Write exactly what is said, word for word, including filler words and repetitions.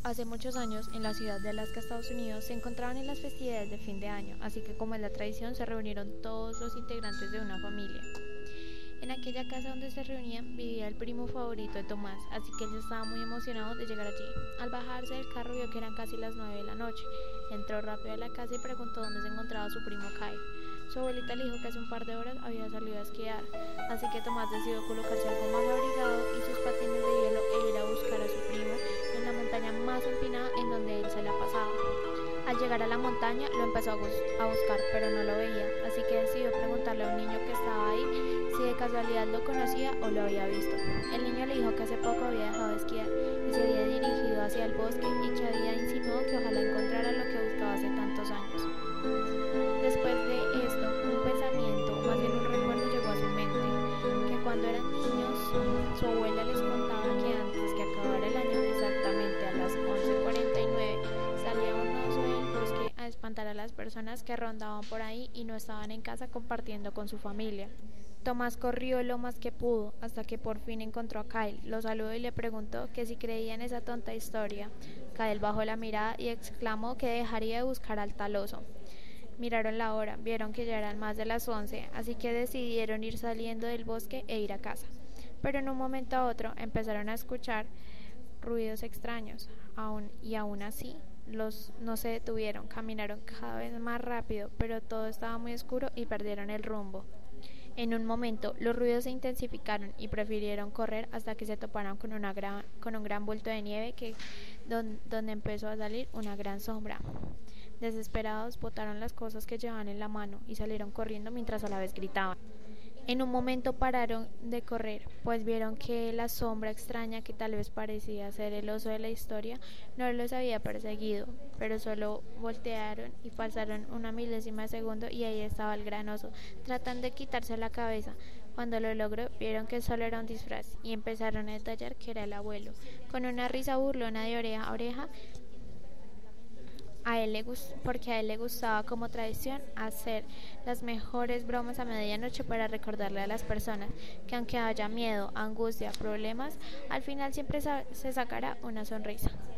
Hace muchos años, en la ciudad de Alaska, Estados Unidos, se encontraban en las festividades de fin de año, así que como es la tradición, se reunieron todos los integrantes de una familia. En aquella casa donde se reunían vivía el primo favorito de Tomás, así que él estaba muy emocionado de llegar allí. Al bajarse del carro vio que eran casi las nueve de la noche. Entró rápido a la casa y preguntó dónde se encontraba su primo Kyle. Su abuelita le dijo que hace un par de horas había salido a esquiar, así que Tomás decidió colocarse algo más abrigado y sus patines de hielo e ir a buscar a su primo en la montaña más empinada en donde él se la pasaba. Al llegar a la montaña lo empezó a, bus a buscar, pero no lo veía, así que decidió preguntarle a un niño que estaba ahí si de casualidad lo conocía o lo había visto. El niño le dijo que hace poco había dejado de esquiar y se había dirigido hacia el bosque y que había insinuado que ojalá encontrara lo que buscaba hace tantos años. Después de esto, un pensamiento, más bien un recuerdo llegó a su mente, que cuando eran niños, su abuela les contaba que antes que acabara el año, exactamente a las once cuarenta y nueve, salía un oso del bosque a espantar a las personas que rondaban por ahí y no estaban en casa compartiendo con su familia. Tomás corrió lo más que pudo, hasta que por fin encontró a Kyle, lo saludó y le preguntó que si creía en esa tonta historia. Kyle bajó la mirada y exclamó que dejaría de buscar al tal oso. Miraron la hora, vieron que ya eran más de las once, así que decidieron ir saliendo del bosque e ir a casa. Pero en un momento a otro empezaron a escuchar ruidos extraños, aún y aún así los no se detuvieron, caminaron cada vez más rápido, pero todo estaba muy oscuro y perdieron el rumbo. En un momento los ruidos se intensificaron y prefirieron correr hasta que se toparon con, una gran, con un gran bulto de nieve que, don, donde empezó a salir una gran sombra. Desesperados botaron las cosas que llevaban en la mano y salieron corriendo mientras a la vez gritaban. En un momento pararon de correr, pues vieron que la sombra extraña que tal vez parecía ser el oso de la historia no los había perseguido, pero solo voltearon y pasaron una milésima de segundo y ahí estaba el gran oso, tratando de quitarse la cabeza. Cuando lo logró, vieron que solo era un disfraz y empezaron a detallar que era el abuelo. Con una risa burlona de oreja a oreja, A él le gust porque a él le gustaba como tradición hacer las mejores bromas a medianoche para recordarle a las personas que aunque haya miedo, angustia, problemas, al final siempre sa se sacará una sonrisa.